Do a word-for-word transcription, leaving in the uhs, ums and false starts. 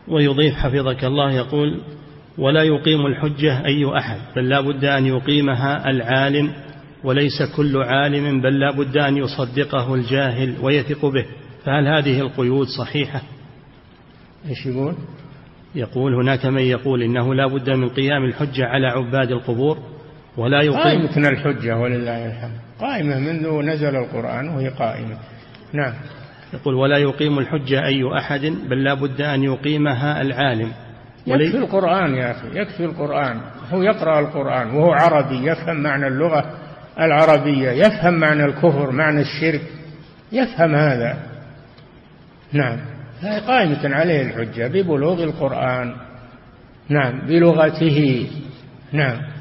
ويضيف حفظك الله يقول: ولا يقيم الحجة أي أحد، بل لا بد أن يقيمها العالم، وليس كل عالم، بل لا بد أن يصدقه الجاهل ويثق به، فهل هذه القيود صحيحة؟ إيش يقول؟ يقول: هناك من يقول إنه لا بد من قيام الحجة على عباد القبور، ولا يقيم. قائمة الحجة ولله الحمد، قائمة منذ نزل القرآن وهي قائمة. نعم. يقول: ولا يقيم الحجة أي أحد، بل لا بد أن يقيمها العالم. يكفي القرآن يا أخي، يكفي القرآن. هو يقرأ القرآن وهو عربي، يفهم معنى اللغة العربية، يفهم معنى الكفر، معنى الشرك، يفهم هذا. نعم، هي قائمة عليه الحجة ببلوغ القرآن. نعم، بلغته. نعم.